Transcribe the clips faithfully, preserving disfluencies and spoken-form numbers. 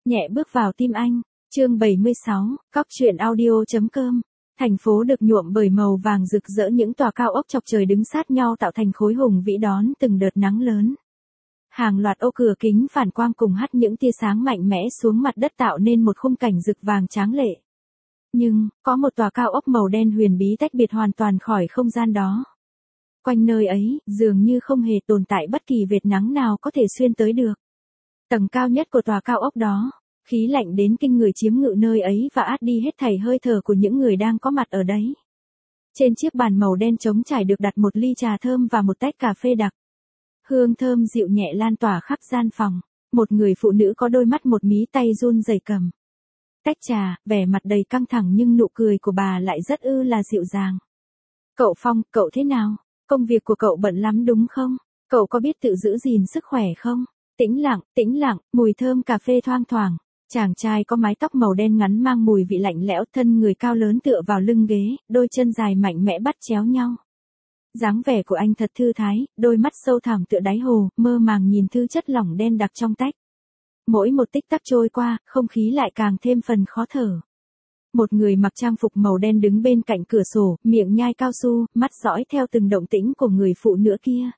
Nhẹ bước vào tim anh, chương bảy mươi sáu, cóc truyện audio chấm com. Thành phố được nhuộm bởi màu vàng rực rỡ, những tòa cao ốc chọc trời đứng sát nhau tạo thành khối hùng vĩ đón từng đợt nắng lớn. Hàng loạt ô cửa kính phản quang cùng hắt những tia sáng mạnh mẽ xuống mặt đất tạo nên một khung cảnh rực vàng tráng lệ. Nhưng, có một tòa cao ốc màu đen huyền bí tách biệt hoàn toàn khỏi không gian đó. Quanh nơi ấy, dường như không hề tồn tại bất kỳ vệt nắng nào có thể xuyên tới được. Tầng cao nhất của tòa cao ốc đó, khí lạnh đến kinh người chiếm ngự nơi ấy và át đi hết thảy hơi thở của những người đang có mặt ở đấy. Trên chiếc bàn màu đen trống trải được đặt một ly trà thơm và một tách cà phê đặc. Hương thơm dịu nhẹ lan tỏa khắp gian phòng, một người phụ nữ có đôi mắt một mí tay run rẩy cầm tách trà, vẻ mặt đầy căng thẳng nhưng nụ cười của bà lại rất ư là dịu dàng. Cậu Phong, cậu thế nào? Công việc của cậu bận lắm đúng không? Cậu có biết tự giữ gìn sức khỏe không? Tĩnh lặng, tĩnh lặng, mùi thơm cà phê thoang thoảng. Chàng trai có mái tóc màu đen ngắn mang mùi vị lạnh lẽo, thân người cao lớn tựa vào lưng ghế, đôi chân dài mạnh mẽ bắt chéo nhau. Dáng vẻ của anh thật thư thái, đôi mắt sâu thẳm tựa đáy hồ, mơ màng nhìn thứ chất lỏng đen đặc trong tách. Mỗi một tích tắc trôi qua, không khí lại càng thêm phần khó thở. Một người mặc trang phục màu đen đứng bên cạnh cửa sổ, miệng nhai cao su, mắt dõi theo từng động tĩnh của người phụ nữ kia.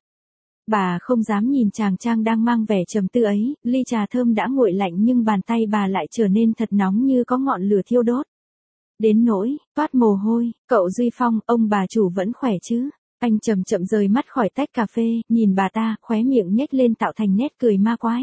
Bà không dám nhìn chàng trai đang mang vẻ trầm tư ấy, ly trà thơm đã nguội lạnh nhưng bàn tay bà lại trở nên thật nóng như có ngọn lửa thiêu đốt. Đến nỗi, toát mồ hôi, cậu Duy Phong, ông bà chủ vẫn khỏe chứ? Anh chậm chậm rời mắt khỏi tách cà phê, nhìn bà ta, khóe miệng nhếch lên tạo thành nét cười ma quái.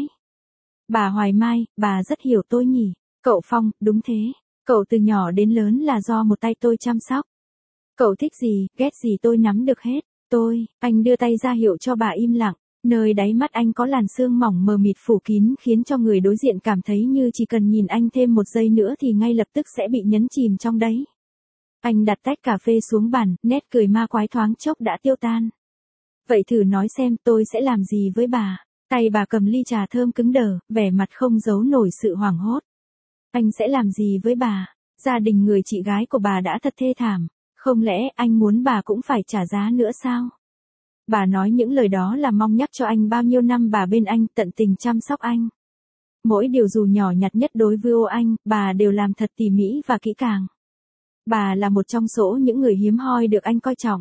Bà Hoài Mai, bà rất hiểu tôi nhỉ? Cậu Phong, đúng thế. Cậu từ nhỏ đến lớn là do một tay tôi chăm sóc. Cậu thích gì, ghét gì tôi nắm được hết. Tôi, anh đưa tay ra hiệu cho bà im lặng. Nơi đáy mắt anh có làn sương mỏng mờ mịt phủ kín khiến cho người đối diện cảm thấy như chỉ cần nhìn anh thêm một giây nữa thì ngay lập tức sẽ bị nhấn chìm trong đấy. Anh đặt tách cà phê xuống bàn, nét cười ma quái thoáng chốc đã tiêu tan. Vậy thử nói xem tôi sẽ làm gì với bà. Tay bà cầm ly trà thơm cứng đờ, vẻ mặt không giấu nổi sự hoảng hốt. Anh sẽ làm gì với bà? Gia đình người chị gái của bà đã thật thê thảm. Không lẽ anh muốn bà cũng phải trả giá nữa sao? Bà nói những lời đó là mong nhắc cho anh bao nhiêu năm bà bên anh, tận tình chăm sóc anh. Mỗi điều dù nhỏ nhặt nhất đối với ô anh, bà đều làm thật tỉ mỉ và kỹ càng. Bà là một trong số những người hiếm hoi được anh coi trọng.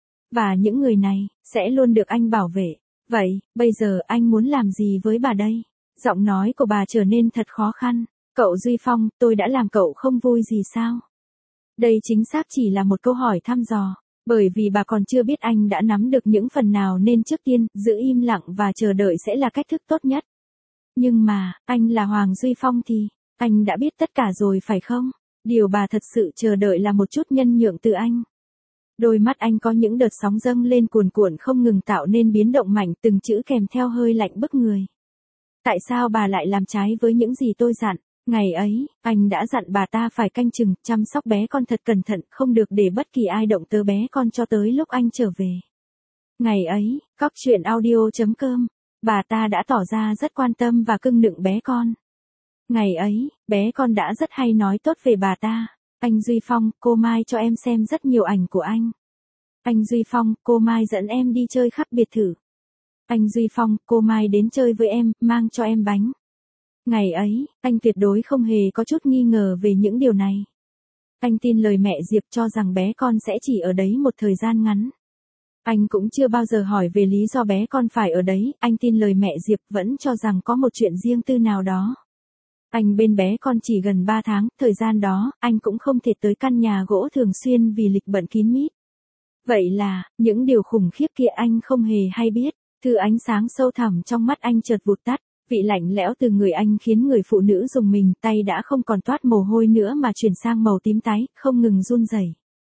Và những người này, sẽ luôn được anh bảo vệ. Vậy, bây giờ anh muốn làm gì với bà đây? Giọng nói của bà trở nên thật khó khăn. Cậu Duy Phong, tôi đã làm cậu không vui gì sao? Đây chính xác chỉ là một câu hỏi thăm dò, bởi vì bà còn chưa biết anh đã nắm được những phần nào nên trước tiên, giữ im lặng và chờ đợi sẽ là cách thức tốt nhất. Nhưng mà, anh là Hoàng Duy Phong thì, anh đã biết tất cả rồi phải không? Điều bà thật sự chờ đợi là một chút nhân nhượng từ anh. Đôi mắt anh có những đợt sóng dâng lên cuồn cuộn không ngừng tạo nên biến động mạnh, từng chữ kèm theo hơi lạnh bức người. Tại sao bà lại làm trái với những gì tôi dặn? Ngày ấy, anh đã dặn bà ta phải canh chừng, chăm sóc bé con thật cẩn thận, không được để bất kỳ ai động tới bé con cho tới lúc anh trở về. Ngày ấy, cóc truyện audio chấm com, bà ta đã tỏ ra rất quan tâm và cưng nựng bé con. Ngày ấy, bé con đã rất hay nói tốt về bà ta. Anh Duy Phong, cô Mai cho em xem rất nhiều ảnh của anh. Anh Duy Phong, cô Mai dẫn em đi chơi khắp biệt thự. Anh Duy Phong, cô Mai đến chơi với em, mang cho em bánh. Ngày ấy, anh tuyệt đối không hề có chút nghi ngờ về những điều này. Anh tin lời mẹ Diệp cho rằng bé con sẽ chỉ ở đấy một thời gian ngắn. Anh cũng chưa bao giờ hỏi về lý do bé con phải ở đấy, anh tin lời mẹ Diệp vẫn cho rằng có một chuyện riêng tư nào đó. Anh bên bé con chỉ gần ba tháng, thời gian đó, anh cũng không thể tới căn nhà gỗ thường xuyên vì lịch bận kín mít. Vậy là, những điều khủng khiếp kia anh không hề hay biết, thứ ánh sáng sâu thẳm trong mắt anh chợt vụt tắt. Vị lạnh lẽo từ người anh khiến người phụ nữ rùng mình, tay đã không còn toát mồ hôi nữa mà chuyển sang màu tím tái, không ngừng run rẩy.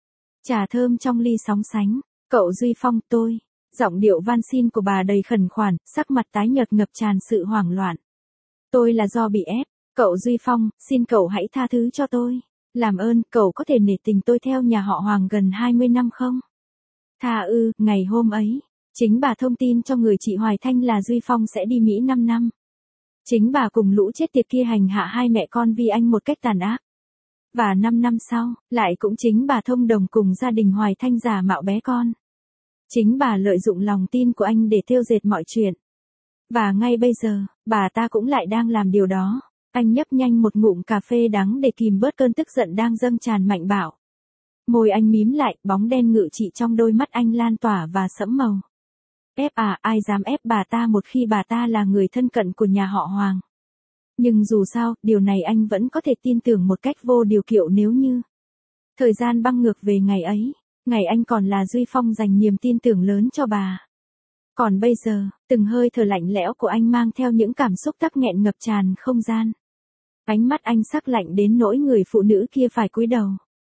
Trà thơm trong ly sóng sánh, cậu Duy Phong, tôi. Giọng điệu van xin của bà đầy khẩn khoản, sắc mặt tái nhợt ngập tràn sự hoảng loạn. Tôi là do bị ép, cậu Duy Phong, xin cậu hãy tha thứ cho tôi. Làm ơn, cậu có thể nể tình tôi theo nhà họ Hoàng gần hai mươi năm không? Tha ư, ngày hôm ấy, chính bà thông tin cho người chị Hoài Thanh là Duy Phong sẽ đi Mỹ năm năm. Chính bà cùng lũ chết tiệt kia hành hạ hai mẹ con vì anh một cách tàn ác. Và năm năm sau, lại cũng chính bà thông đồng cùng gia đình Hoài Thanh giả mạo bé con. Chính bà lợi dụng lòng tin của anh để thêu dệt mọi chuyện. Và ngay bây giờ, bà ta cũng lại đang làm điều đó. Anh nhấp nhanh một ngụm cà phê đắng để kìm bớt cơn tức giận đang dâng tràn mạnh bạo. Môi anh mím lại, bóng đen ngự trị trong đôi mắt anh lan tỏa và sẫm màu. Ép à, ai dám ép bà ta một khi bà ta là người thân cận của nhà họ Hoàng. Nhưng dù sao, điều này anh vẫn có thể tin tưởng một cách vô điều kiện nếu như thời gian băng ngược về ngày ấy, ngày anh còn là Duy Phong dành niềm tin tưởng lớn cho bà. Còn bây giờ, từng hơi thở lạnh lẽo của anh mang theo những cảm xúc tắc nghẹn ngập tràn không gian. Ánh mắt anh sắc lạnh đến nỗi người phụ nữ kia phải cúi đầu.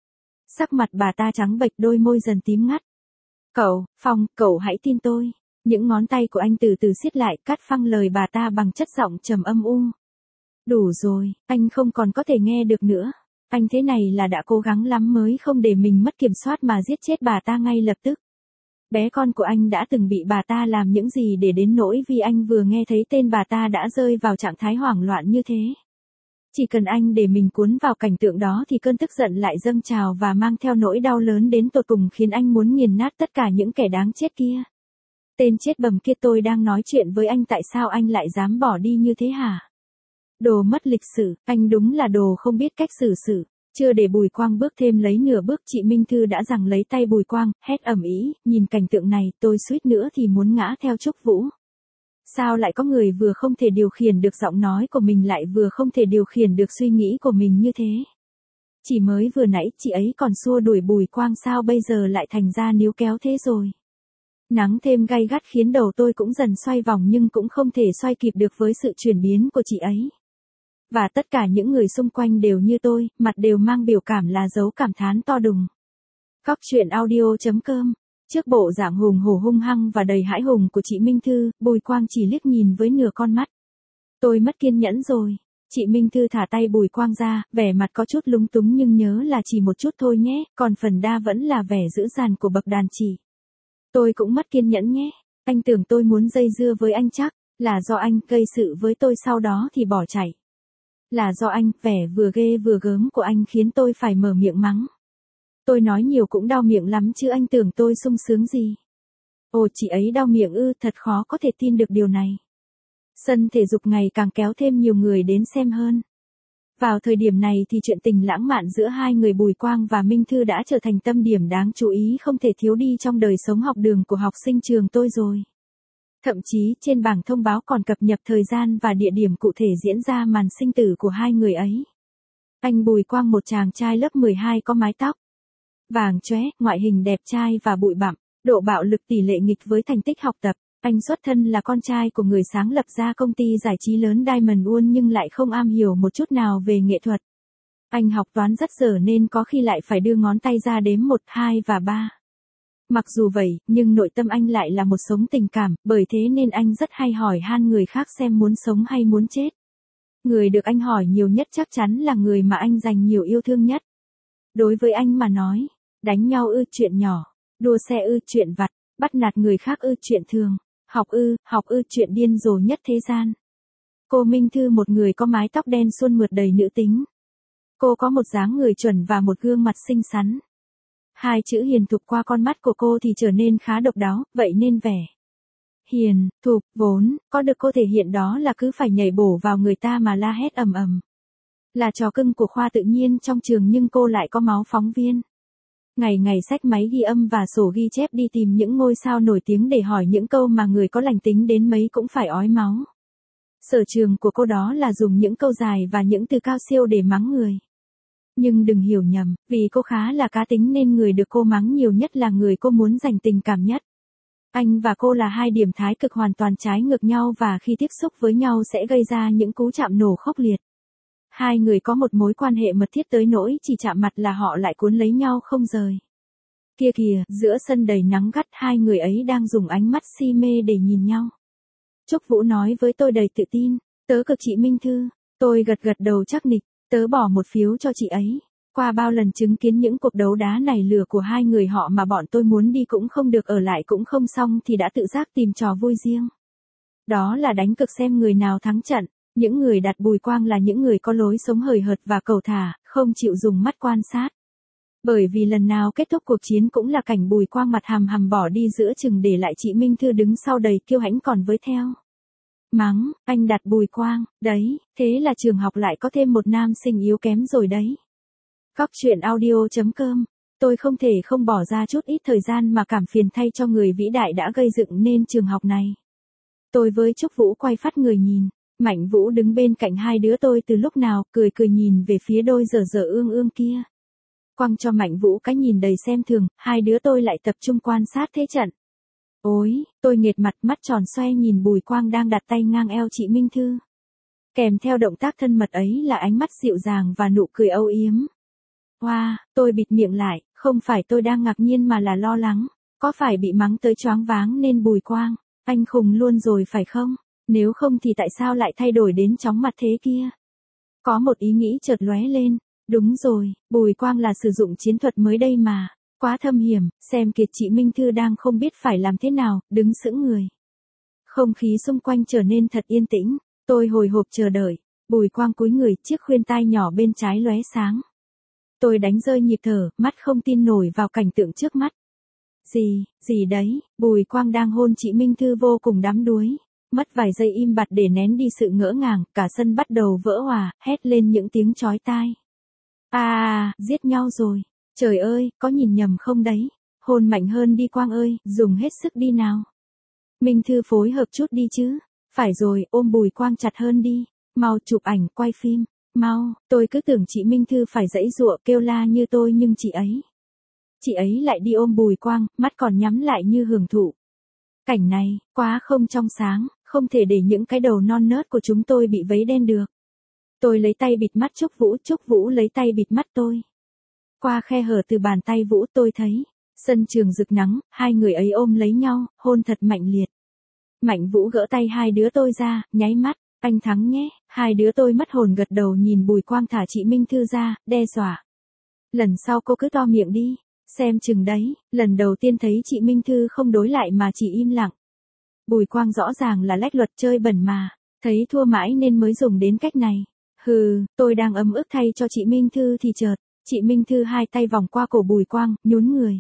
Sắc mặt bà ta trắng bệch, đôi môi dần tím ngắt. Cậu, Phong, cậu hãy tin tôi. Những ngón tay của anh từ từ siết lại, cắt phăng lời bà ta bằng chất giọng trầm âm u. Đủ rồi, anh không còn có thể nghe được nữa. Anh thế này là đã cố gắng lắm mới không để mình mất kiểm soát mà giết chết bà ta ngay lập tức. Bé con của anh đã từng bị bà ta làm những gì để đến nỗi vì anh vừa nghe thấy tên bà ta đã rơi vào trạng thái hoảng loạn như thế. Chỉ cần anh để mình cuốn vào cảnh tượng đó thì cơn tức giận lại dâng trào và mang theo nỗi đau lớn đến tột cùng khiến anh muốn nghiền nát tất cả những kẻ đáng chết kia. Tên chết bầm kia, tôi đang nói chuyện với anh, tại sao anh lại dám bỏ đi như thế hả? Đồ mất lịch sử, anh đúng là đồ không biết cách xử sự. Chưa để Bùi Quang bước thêm lấy nửa bước, chị Minh Thư đã giằng lấy tay Bùi Quang, hét ầm ĩ, nhìn cảnh tượng này, tôi suýt nữa thì muốn ngã theo Trúc Vũ. Sao lại có người vừa không thể điều khiển được giọng nói của mình lại vừa không thể điều khiển được suy nghĩ của mình như thế? Chỉ mới vừa nãy chị ấy còn xua đuổi Bùi Quang, sao bây giờ lại thành ra níu kéo thế rồi? Nắng thêm gay gắt khiến đầu tôi cũng dần xoay vòng nhưng cũng không thể xoay kịp được với sự chuyển biến của chị ấy. Và tất cả những người xung quanh đều như tôi, mặt đều mang biểu cảm là dấu cảm thán to đùng. Cóc truyện audio chấm com. Trước bộ dạng hùng hổ hung hăng và đầy hãi hùng của chị Minh Thư, Bùi Quang chỉ liếc nhìn với nửa con mắt. Tôi mất kiên nhẫn rồi. Chị Minh Thư thả tay Bùi Quang ra, vẻ mặt có chút lúng túng nhưng nhớ là chỉ một chút thôi nhé, còn phần đa vẫn là vẻ dữ dằn của bậc đàn chị. Tôi cũng mất kiên nhẫn nhé. Anh tưởng tôi muốn dây dưa với anh chắc, là do anh gây sự với tôi sau đó thì bỏ chạy. Là do anh, vẻ vừa ghê vừa gớm của anh khiến tôi phải mở miệng mắng. Tôi nói nhiều cũng đau miệng lắm chứ anh tưởng tôi sung sướng gì. Ồ, chị ấy đau miệng ư, thật khó có thể tin được điều này. Sân thể dục ngày càng kéo thêm nhiều người đến xem hơn. Vào thời điểm này thì chuyện tình lãng mạn giữa hai người Bùi Quang và Minh Thư đã trở thành tâm điểm đáng chú ý không thể thiếu đi trong đời sống học đường của học sinh trường tôi rồi. Thậm chí trên bảng thông báo còn cập nhật thời gian và địa điểm cụ thể diễn ra màn sinh tử của hai người ấy. Anh Bùi Quang, một chàng trai lớp mười hai có mái tóc vàng chóe, ngoại hình đẹp trai và bụi bặm, độ bạo lực tỷ lệ nghịch với thành tích học tập. Anh xuất thân là con trai của người sáng lập ra công ty giải trí lớn Diamond World nhưng lại không am hiểu một chút nào về nghệ thuật. Anh học toán rất dở nên có khi lại phải đưa ngón tay ra đếm một, hai và ba. Mặc dù vậy, nhưng nội tâm anh lại là một sống tình cảm, bởi thế nên anh rất hay hỏi han người khác xem muốn sống hay muốn chết. Người được anh hỏi nhiều nhất chắc chắn là người mà anh dành nhiều yêu thương nhất. Đối với anh mà nói, đánh nhau ư, chuyện nhỏ, đua xe ư, chuyện vặt, bắt nạt người khác ư, chuyện thường, học ư, học ư, chuyện điên rồ nhất thế gian. Cô Minh Thư, một người có mái tóc đen suôn mượt đầy nữ tính. Cô có một dáng người chuẩn và một gương mặt xinh xắn. Hai chữ hiền thục qua con mắt của cô thì trở nên khá độc đáo, vậy nên vẻ hiền, thục, vốn, có được cô thể hiện đó là cứ phải nhảy bổ vào người ta mà la hét ầm ầm. Là trò cưng của khoa tự nhiên trong trường nhưng cô lại có máu phóng viên. Ngày ngày xách máy ghi âm và sổ ghi chép đi tìm những ngôi sao nổi tiếng để hỏi những câu mà người có lành tính đến mấy cũng phải ói máu. Sở trường của cô đó là dùng những câu dài và những từ cao siêu để mắng người. Nhưng đừng hiểu nhầm, vì cô khá là cá tính nên người được cô mắng nhiều nhất là người cô muốn dành tình cảm nhất. Anh và cô là hai điểm thái cực hoàn toàn trái ngược nhau và khi tiếp xúc với nhau sẽ gây ra những cú chạm nổ khốc liệt. Hai người có một mối quan hệ mật thiết tới nỗi chỉ chạm mặt là họ lại cuốn lấy nhau không rời. Kia kìa, giữa sân đầy nắng gắt hai người ấy đang dùng ánh mắt si mê để nhìn nhau. Trúc Vũ nói với tôi đầy tự tin, tớ cực chị Minh Thư. Tôi gật gật đầu chắc nịch, tớ bỏ một phiếu cho chị ấy. Qua bao lần chứng kiến những cuộc đấu đá nảy lửa của hai người họ mà bọn tôi muốn đi cũng không được, ở lại cũng không xong thì đã tự giác tìm trò vui riêng. Đó là đánh cực xem người nào thắng trận. Những người đặt Bùi Quang là những người có lối sống hời hợt và cầu thả, không chịu dùng mắt quan sát. Bởi vì lần nào kết thúc cuộc chiến cũng là cảnh Bùi Quang mặt hầm hầm bỏ đi giữa chừng để lại chị Minh Thư đứng sau đầy kiêu hãnh còn với theo. Mắng, anh đặt Bùi Quang, đấy, thế là trường học lại có thêm một nam sinh yếu kém rồi đấy. Cóc truyện audio.com, tôi không thể không bỏ ra chút ít thời gian mà cảm phiền thay cho người vĩ đại đã gây dựng nên trường học này. Tôi với Trúc Vũ quay phát người nhìn, Mạnh Vũ đứng bên cạnh hai đứa tôi từ lúc nào, cười cười nhìn về phía đôi dở dở ương ương kia. Quăng cho Mạnh Vũ cái nhìn đầy xem thường, hai đứa tôi lại tập trung quan sát thế trận. Ôi, tôi nghệt mặt, mắt tròn xoe nhìn Bùi Quang đang đặt tay ngang eo chị Minh Thư. Kèm theo động tác thân mật ấy là ánh mắt dịu dàng và nụ cười âu yếm. Wow, tôi bịt miệng lại, không phải tôi đang ngạc nhiên mà là lo lắng. Có phải bị mắng tới choáng váng nên Bùi Quang, anh khùng luôn rồi phải không? Nếu không thì tại sao lại thay đổi đến chóng mặt thế kia? Có một ý nghĩ chợt lóe lên. Đúng rồi, Bùi Quang là sử dụng chiến thuật mới đây mà. Quá thâm hiểm, xem kìa chị Minh Thư đang không biết phải làm thế nào, đứng sững người. Không khí xung quanh trở nên thật yên tĩnh, tôi hồi hộp chờ đợi. Bùi Quang cúi người, chiếc khuyên tai nhỏ bên trái lóe sáng. Tôi đánh rơi nhịp thở, mắt không tin nổi vào cảnh tượng trước mắt. Gì, gì đấy, Bùi Quang đang hôn chị Minh Thư vô cùng đắm đuối. Mất vài giây im bặt để nén đi sự ngỡ ngàng, cả sân bắt đầu vỡ òa, hét lên những tiếng chói tai. À, giết nhau rồi. Trời ơi, có nhìn nhầm không đấy? Hôn mạnh hơn đi Quang ơi, dùng hết sức đi nào. Minh Thư phối hợp chút đi chứ. Phải rồi, ôm Bùi Quang chặt hơn đi. Mau chụp ảnh, quay phim. Mau, tôi cứ tưởng chị Minh Thư phải giãy giụa kêu la như tôi nhưng chị ấy. Chị ấy lại đi ôm Bùi Quang, mắt còn nhắm lại như hưởng thụ. Cảnh này, quá không trong sáng, không thể để những cái đầu non nớt của chúng tôi bị vấy đen được. Tôi lấy tay bịt mắt Trúc Vũ, Trúc Vũ lấy tay bịt mắt tôi. Qua khe hở từ bàn tay Vũ tôi thấy, sân trường rực nắng, hai người ấy ôm lấy nhau, hôn thật mạnh liệt. Mạnh Vũ gỡ tay hai đứa tôi ra, nháy mắt, anh thắng nhé, hai đứa tôi mất hồn gật đầu nhìn Bùi Quang thả chị Minh Thư ra, đe dọa. Lần sau cô cứ to miệng đi, xem chừng đấy, lần đầu tiên thấy chị Minh Thư không đối lại mà chỉ im lặng. Bùi Quang rõ ràng là lách luật chơi bẩn mà, thấy thua mãi nên mới dùng đến cách này. Hừ, tôi đang ấm ức thay cho chị Minh Thư thì chợt, chị Minh Thư hai tay vòng qua cổ Bùi Quang, nhún người.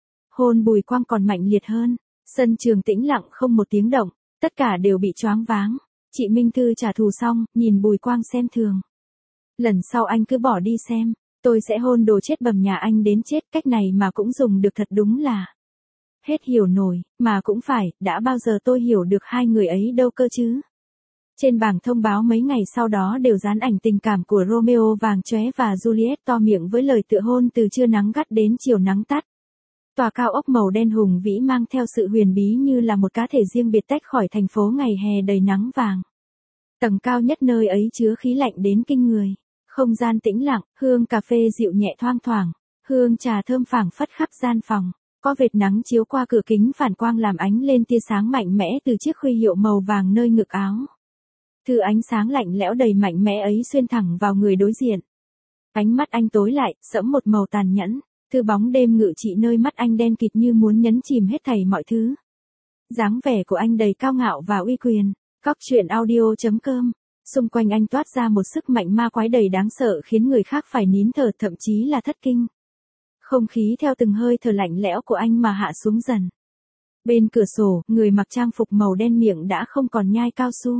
Hôn Bùi Quang còn mạnh liệt hơn, sân trường tĩnh lặng không một tiếng động, tất cả đều bị choáng váng. Chị Minh Thư trả thù xong, nhìn Bùi Quang xem thường. Lần sau anh cứ bỏ đi xem, tôi sẽ hôn đồ chết bầm nhà anh đến chết, cách này mà cũng dùng được thật đúng là. Hết hiểu nổi, mà cũng phải, đã bao giờ tôi hiểu được hai người ấy đâu cơ chứ. Trên bảng thông báo mấy ngày sau đó đều dán ảnh tình cảm của Romeo vàng chóe và Juliet to miệng với lời tựa hôn từ trưa nắng gắt đến chiều nắng tắt. Tòa cao ốc màu đen hùng vĩ mang theo sự huyền bí như là một cá thể riêng biệt tách khỏi thành phố ngày hè đầy nắng vàng. Tầng cao nhất nơi ấy chứa khí lạnh đến kinh người. Không gian tĩnh lặng, hương cà phê dịu nhẹ thoang thoảng, hương trà thơm phảng phất khắp gian phòng. Có vệt nắng chiếu qua cửa kính phản quang làm ánh lên tia sáng mạnh mẽ từ chiếc khuy hiệu màu vàng nơi ngực áo. Thứ ánh sáng lạnh lẽo đầy mạnh mẽ ấy xuyên thẳng vào người đối diện. Ánh mắt anh tối lại, sẫm một màu tàn nhẫn. Thứ bóng đêm ngự trị nơi mắt anh đen kịt như muốn nhấn chìm hết thảy mọi thứ. Dáng vẻ của anh đầy cao ngạo và uy quyền. Cóc truyện audio.com. Xung quanh anh toát ra một sức mạnh ma quái đầy đáng sợ khiến người khác phải nín thở thậm chí là thất kinh. Không khí theo từng hơi thở lạnh lẽo của anh mà hạ xuống dần. Bên cửa sổ, người mặc trang phục màu đen miệng đã không còn nhai cao su.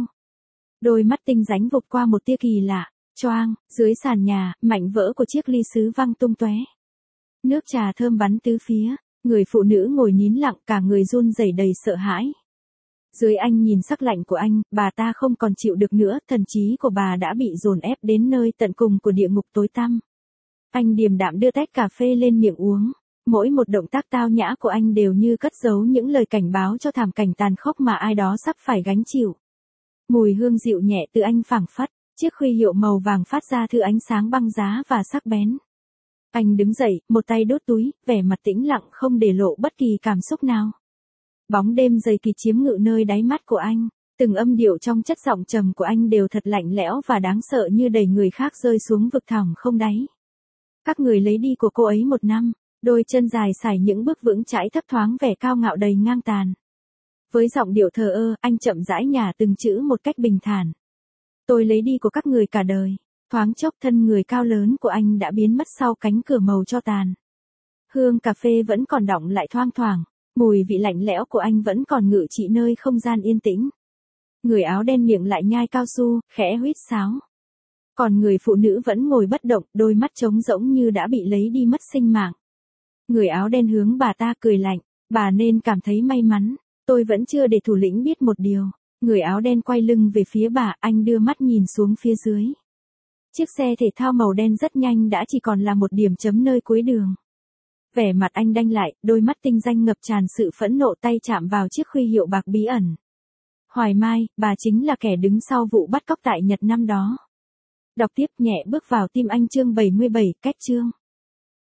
Đôi mắt tinh ránh vụt qua một tia kỳ lạ, choang, dưới sàn nhà, mảnh vỡ của chiếc ly sứ văng tung tóe. Nước trà thơm bắn tứ phía, người phụ nữ ngồi nín lặng cả người run rẩy đầy sợ hãi. Dưới anh nhìn sắc lạnh của anh, bà ta không còn chịu được nữa, thần trí của bà đã bị dồn ép đến nơi tận cùng của địa ngục tối tăm. Anh điềm đạm đưa tách cà phê lên miệng uống, mỗi một động tác tao nhã của anh đều như cất giấu những lời cảnh báo cho thảm cảnh tàn khốc mà ai đó sắp phải gánh chịu. Mùi hương dịu nhẹ từ anh phảng phất, chiếc khuy hiệu màu vàng phát ra thứ ánh sáng băng giá và sắc bén. Anh đứng dậy, một tay đút túi, vẻ mặt tĩnh lặng không để lộ bất kỳ cảm xúc nào. Bóng đêm dày kỳ chiếm ngự nơi đáy mắt của anh, từng âm điệu trong chất giọng trầm của anh đều thật lạnh lẽo và đáng sợ như đẩy người khác rơi xuống vực thẳm không đáy. Các người lấy đi của cô ấy một năm, đôi chân dài sải những bước vững chãi thấp thoáng vẻ cao ngạo đầy ngang tàn. Với giọng điệu thờ ơ, anh chậm rãi nhả từng chữ một cách bình thản. Tôi lấy đi của các người cả đời. Thoáng chốc thân người cao lớn của anh đã biến mất sau cánh cửa màu tro tàn. Hương cà phê vẫn còn đọng lại thoang thoảng, mùi vị lạnh lẽo của anh vẫn còn ngự trị nơi không gian yên tĩnh. Người áo đen miệng lại nhai cao su, khẽ huýt sáo. Còn người phụ nữ vẫn ngồi bất động, đôi mắt trống rỗng như đã bị lấy đi mất sinh mạng. Người áo đen hướng bà ta cười lạnh, bà nên cảm thấy may mắn, tôi vẫn chưa để thủ lĩnh biết một điều. Người áo đen quay lưng về phía bà, anh đưa mắt nhìn xuống phía dưới. Chiếc xe thể thao màu đen rất nhanh đã chỉ còn là một điểm chấm nơi cuối đường. Vẻ mặt anh đanh lại, đôi mắt tinh danh ngập tràn sự phẫn nộ, tay chạm vào chiếc huy hiệu bạc bí ẩn. Hoài Mai, bà chính là kẻ đứng sau vụ bắt cóc tại Nhật năm đó. Đọc tiếp nhẹ bước vào tim anh chương bảy mươi bảy, cách chương.